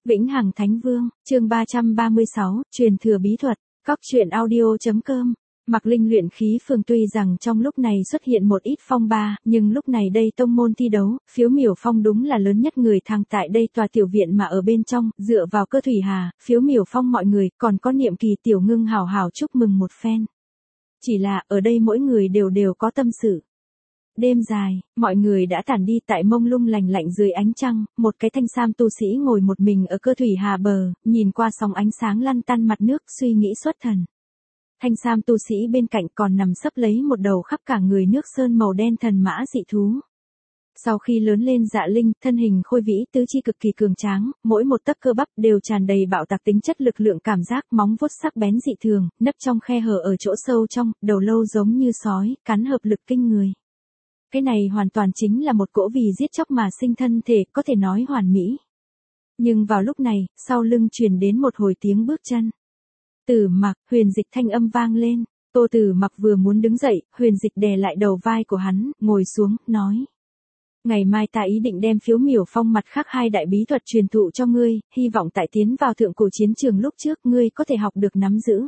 Vĩnh Hằng Thánh Vương, chương 336, truyền thừa bí thuật, Cóc truyện audio.com. Mạc Linh luyện khí phường tuy rằng trong lúc này xuất hiện một ít phong ba, nhưng lúc này đây tông môn thi đấu, Phiếu Miểu Phong đúng là lớn nhất người thăng tại đây tòa tiểu viện mà ở bên trong, dựa vào Cơ Thủy Hà, Phiếu Miểu Phong mọi người, còn có Niệm Kỳ Tiểu Ngưng hào hào chúc mừng một phen. Chỉ là, ở đây mỗi người đều có tâm sự. Đêm dài, mọi người đã tản đi tại mông lung lành lạnh dưới ánh trăng, một cái thanh sam tu sĩ ngồi một mình ở Cơ Thủy Hà bờ, nhìn qua sóng ánh sáng lăn tăn mặt nước, suy nghĩ xuất thần. Thanh sam tu sĩ bên cạnh còn nằm sấp lấy một đầu khắp cả người nước sơn màu đen thần mã dị thú. Sau khi lớn lên Dạ Linh, thân hình khôi vĩ tứ chi cực kỳ cường tráng, mỗi một tấc cơ bắp đều tràn đầy bạo tạc tính chất lực lượng cảm giác, móng vuốt sắc bén dị thường, nấp trong khe hở ở chỗ sâu trong, đầu lâu giống như sói, cắn hợp lực kinh người. Cái này hoàn toàn chính là một cỗ vì giết chóc mà sinh thân thể, có thể nói hoàn mỹ. Nhưng vào lúc này, sau lưng truyền đến một hồi tiếng bước chân. Tử Mặc, Huyền Dịch thanh âm vang lên. Tô Tử Mặc vừa muốn đứng dậy, Huyền Dịch đè lại đầu vai của hắn, ngồi xuống, nói. Ngày mai ta ý định đem Phiếu Miểu Phong mặt khác hai đại bí thuật truyền thụ cho ngươi, hy vọng tại tiến vào thượng cổ chiến trường lúc trước ngươi có thể học được nắm giữ.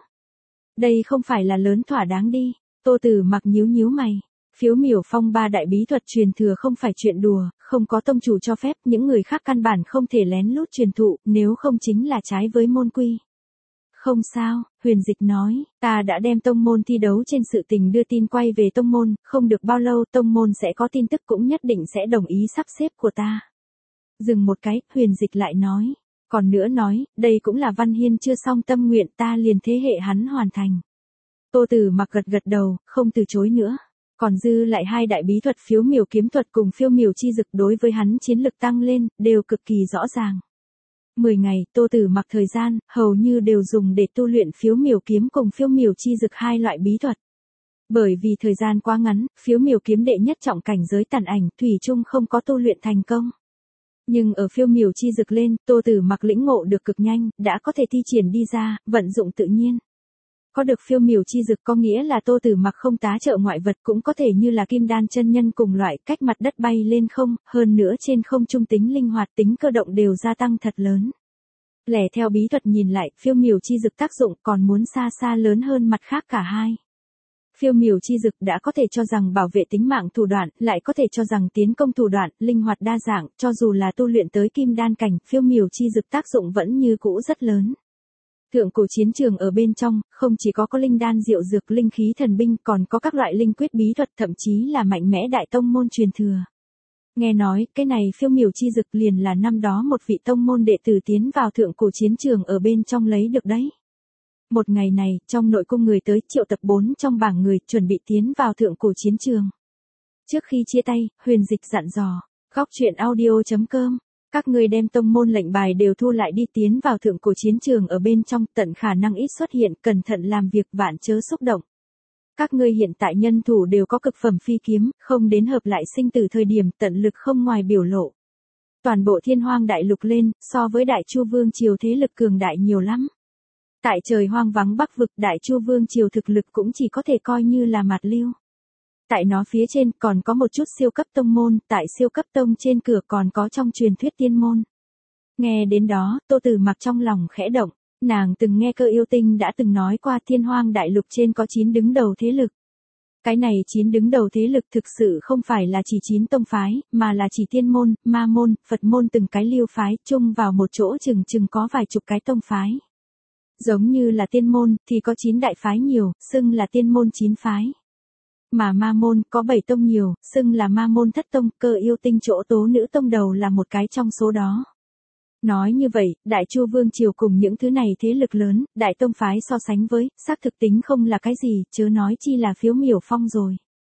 Đây không phải là lớn thỏa đáng đi. Tô Tử Mặc nhíu mày. Phiếu Miểu Phong ba đại bí thuật truyền thừa không phải chuyện đùa, không có tông chủ cho phép, những người khác căn bản không thể lén lút truyền thụ, nếu không chính là trái với môn quy. Không sao, Huyền Dịch nói, ta đã đem tông môn thi đấu trên sự tình đưa tin quay về tông môn, không được bao lâu tông môn sẽ có tin tức cũng nhất định sẽ đồng ý sắp xếp của ta. Dừng một cái, Huyền Dịch lại nói, còn nữa nói, đây cũng là Văn Hiên chưa xong tâm nguyện ta liền thế hệ hắn hoàn thành. Tô Tử Mặc gật đầu, không từ chối nữa. Còn dư lại hai đại bí thuật Phiếu Miểu kiếm thuật cùng Phiêu Miểu chi dực đối với hắn chiến lực tăng lên, đều cực kỳ rõ ràng. 10 ngày, Tô Tử Mặc thời gian, hầu như đều dùng để tu luyện Phiếu Miểu kiếm cùng Phiêu Miểu chi dực hai loại bí thuật. Bởi vì thời gian quá ngắn, Phiếu Miểu kiếm đệ nhất trọng cảnh giới tàn ảnh, thủy chung không có tu luyện thành công. Nhưng ở Phiêu Miểu chi dực lên, Tô Tử Mặc lĩnh ngộ được cực nhanh, đã có thể thi triển đi ra, vận dụng tự nhiên. Có được Phiêu Miểu chi dực có nghĩa là Tô Tử Mặc không tá trợ ngoại vật cũng có thể như là Kim Đan chân nhân cùng loại cách mặt đất bay lên không, hơn nữa trên không trung tính linh hoạt tính cơ động đều gia tăng thật lớn. Lẻ theo bí thuật nhìn lại, Phiêu Miểu chi dực tác dụng còn muốn xa lớn hơn mặt khác cả hai. Phiêu Miểu chi dực đã có thể cho rằng bảo vệ tính mạng thủ đoạn, lại có thể cho rằng tiến công thủ đoạn, linh hoạt đa dạng, cho dù là tu luyện tới Kim Đan cảnh, Phiêu Miểu chi dực tác dụng vẫn như cũ rất lớn. Thượng cổ chiến trường ở bên trong, không chỉ có linh đan diệu dược linh khí thần binh còn có các loại linh quyết bí thuật thậm chí là mạnh mẽ đại tông môn truyền thừa. Nghe nói, cái này Phiêu Miểu chi dực liền là năm đó một vị tông môn đệ tử tiến vào thượng cổ chiến trường ở bên trong lấy được đấy. Một ngày này, trong nội cung người tới triệu tập 4 trong bảng người chuẩn bị tiến vào thượng cổ chiến trường. Trước khi chia tay, Huyền Dịch dặn dò, Cóc truyện audio.com. Các ngươi đem tông môn lệnh bài đều thu lại đi tiến vào thượng cổ chiến trường ở bên trong tận khả năng ít xuất hiện, cẩn thận làm việc vạn chớ xúc động. Các ngươi hiện tại nhân thủ đều có cực phẩm phi kiếm, không đến hợp lại sinh tử thời điểm tận lực không ngoài biểu lộ. Toàn bộ Thiên Hoang đại lục lên, so với Đại Chu Vương triều thế lực cường đại nhiều lắm. Tại trời hoang vắng Bắc vực Đại Chu Vương triều thực lực cũng chỉ có thể coi như là mạt lưu. Tại nó phía trên còn có một chút siêu cấp tông môn, tại siêu cấp tông trên cửa còn có trong truyền thuyết tiên môn. Nghe đến đó, Tô Tử Mặc trong lòng khẽ động, nàng từng nghe Cơ Yêu Tinh đã từng nói qua Thiên Hoang đại lục trên có 9 đứng đầu thế lực. Cái này 9 đứng đầu thế lực thực sự không phải là chỉ 9 tông phái, mà là chỉ tiên môn, ma môn, Phật môn từng cái lưu phái chung vào một chỗ chừng có vài chục cái tông phái. Giống như là tiên môn thì có 9 đại phái nhiều, xưng là tiên môn 9 phái. Mà ma môn có 7 tông nhiều, xưng là ma môn thất tông, Cơ Yêu Tinh chỗ tố nữ tông đầu là một cái trong số đó. Nói như vậy, Đại Chu Vương triều cùng những thứ này thế lực lớn, đại tông phái so sánh với, xác thực tính không là cái gì, chớ nói chi là Phiếu Miểu Phong rồi.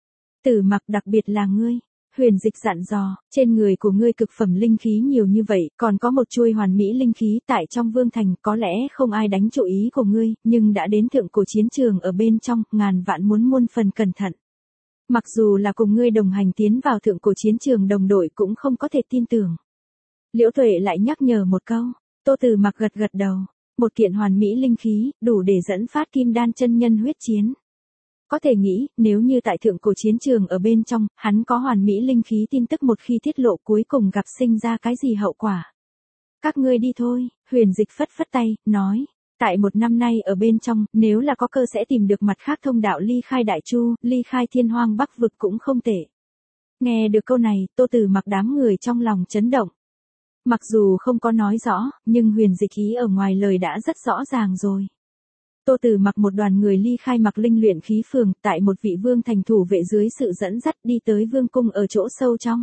Tử Mặc đặc biệt là ngươi. Huyền Dịch dặn dò, trên người của ngươi cực phẩm linh khí nhiều như vậy, còn có một chuôi hoàn mỹ linh khí tại trong vương thành, có lẽ không ai đánh chủ ý của ngươi, nhưng đã đến thượng cổ chiến trường ở bên trong, ngàn vạn muốn muôn phần cẩn thận. Mặc dù là cùng ngươi đồng hành tiến vào thượng cổ chiến trường đồng đội cũng không có thể tin tưởng. Liễu Tuệ lại nhắc nhở một câu, Tô Tử Mặc gật đầu, một kiện hoàn mỹ linh khí, đủ để dẫn phát Kim Đan chân nhân huyết chiến. Có thể nghĩ, nếu như tại thượng cổ chiến trường ở bên trong, hắn có hoàn mỹ linh khí tin tức một khi tiết lộ cuối cùng gặp sinh ra cái gì hậu quả. Các ngươi đi thôi, Huyền Dịch phất phất tay, nói. Tại một năm nay ở bên trong, nếu là có cơ sẽ tìm được mặt khác thông đạo ly khai Đại Chu, ly khai Thiên Hoang Bắc vực cũng không tệ. Nghe được câu này, Tô Tử Mặc đám người trong lòng chấn động. Mặc dù không có nói rõ, nhưng Huyền Dịch ý ở ngoài lời đã rất rõ ràng rồi. Tô Tử Mặc một đoàn người ly khai Mặc Linh luyện khí phường, tại một vị vương thành thủ vệ dưới sự dẫn dắt đi tới vương cung ở chỗ sâu trong.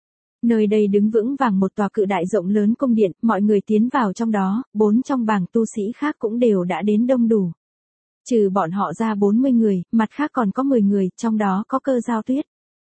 Nơi đây đứng vững vàng một tòa cự đại rộng lớn cung điện, mọi người tiến vào trong đó, 4 trong bảng tu sĩ khác cũng đều đã đến đông đủ. Trừ bọn họ ra 40 người, mặt khác còn có 10 người, trong đó có Cơ Giao Tuyết.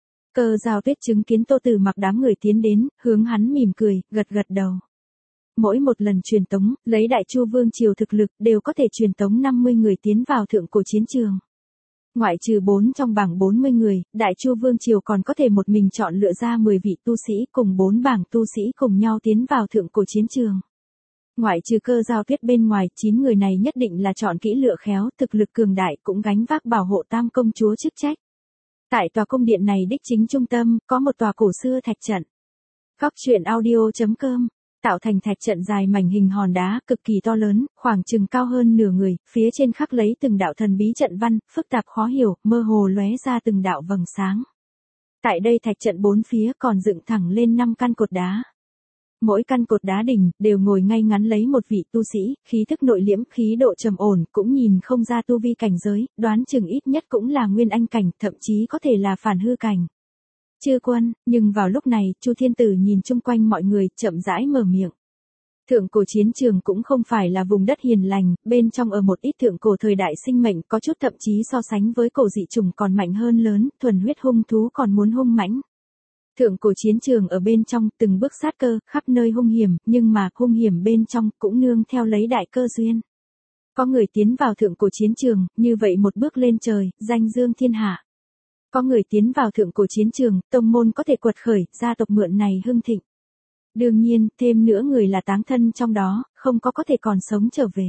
Cơ Giao Tuyết chứng kiến Tô Tử Mặc đám người tiến đến, hướng hắn mỉm cười, gật gật đầu. Mỗi một lần truyền tống, lấy Đại Chu vương triều thực lực, đều có thể truyền tống 50 người tiến vào thượng cổ chiến trường. Ngoại trừ 4 trong bảng 40 người, Đại Chu vương triều còn có thể một mình chọn lựa ra 10 vị tu sĩ cùng 4 bảng tu sĩ cùng nhau tiến vào thượng cổ chiến trường. Ngoại trừ Cơ Giao Tuyết bên ngoài, 9 người này nhất định là chọn kỹ lựa khéo, thực lực cường đại cũng gánh vác bảo hộ Tam công chúa chức trách. Tại tòa cung điện này đích chính trung tâm, có một tòa cổ xưa thạch trận. Góc truyện audio.com tạo thành thạch trận dài mảnh hình hòn đá, cực kỳ to lớn, khoảng chừng cao hơn nửa người, phía trên khắc lấy từng đạo thần bí trận văn, phức tạp khó hiểu, mơ hồ lóe ra từng đạo vầng sáng. Tại đây thạch trận bốn phía còn dựng thẳng lên 5 căn cột đá. Mỗi căn cột đá đỉnh đều ngồi ngay ngắn lấy một vị tu sĩ, khí thức nội liễm, khí độ trầm ổn, cũng nhìn không ra tu vi cảnh giới, đoán chừng ít nhất cũng là nguyên anh cảnh, thậm chí có thể là phản hư cảnh. Chư quân, nhưng vào lúc này, Chu Thiên Tử nhìn chung quanh mọi người, chậm rãi mở miệng. Thượng cổ chiến trường cũng không phải là vùng đất hiền lành, bên trong ở một ít thượng cổ thời đại sinh mệnh có chút thậm chí so sánh với cổ dị trùng còn mạnh hơn lớn, thuần huyết hung thú còn muốn hung mãnh. Thượng cổ chiến trường ở bên trong từng bước sát cơ, khắp nơi hung hiểm, nhưng mà hung hiểm bên trong cũng nương theo lấy đại cơ duyên. Có người tiến vào thượng cổ chiến trường, như vậy một bước lên trời, danh dương thiên hạ. Có người tiến vào thượng cổ chiến trường, tông môn có thể quật khởi, gia tộc mượn này hưng thịnh. Đương nhiên, thêm nữa người là táng thân trong đó, không có thể còn sống trở về.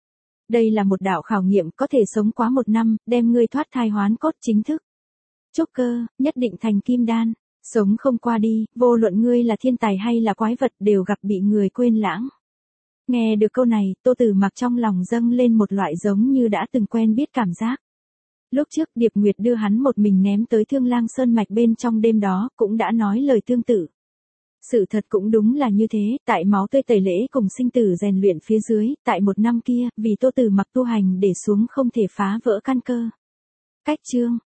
Đây là một đạo khảo nghiệm, có thể sống quá 1 năm, đem ngươi thoát thai hoán cốt chính thức. Trúc cơ, nhất định thành kim đan. Sống không qua đi, vô luận ngươi là thiên tài hay là quái vật đều gặp bị người quên lãng. Nghe được câu này, Tô Tử Mặc trong lòng dâng lên một loại giống như đã từng quen biết cảm giác. Lúc trước Điệp Nguyệt đưa hắn một mình ném tới Thương Lang Sơn Mạch bên trong đêm đó, cũng đã nói lời tương tự. Sự thật cũng đúng là như thế, tại máu tươi tẩy lễ cùng sinh tử rèn luyện phía dưới, tại 1 năm kia, vì Tô Tử Mặc tu hành để xuống không thể phá vỡ căn cơ. Cách chương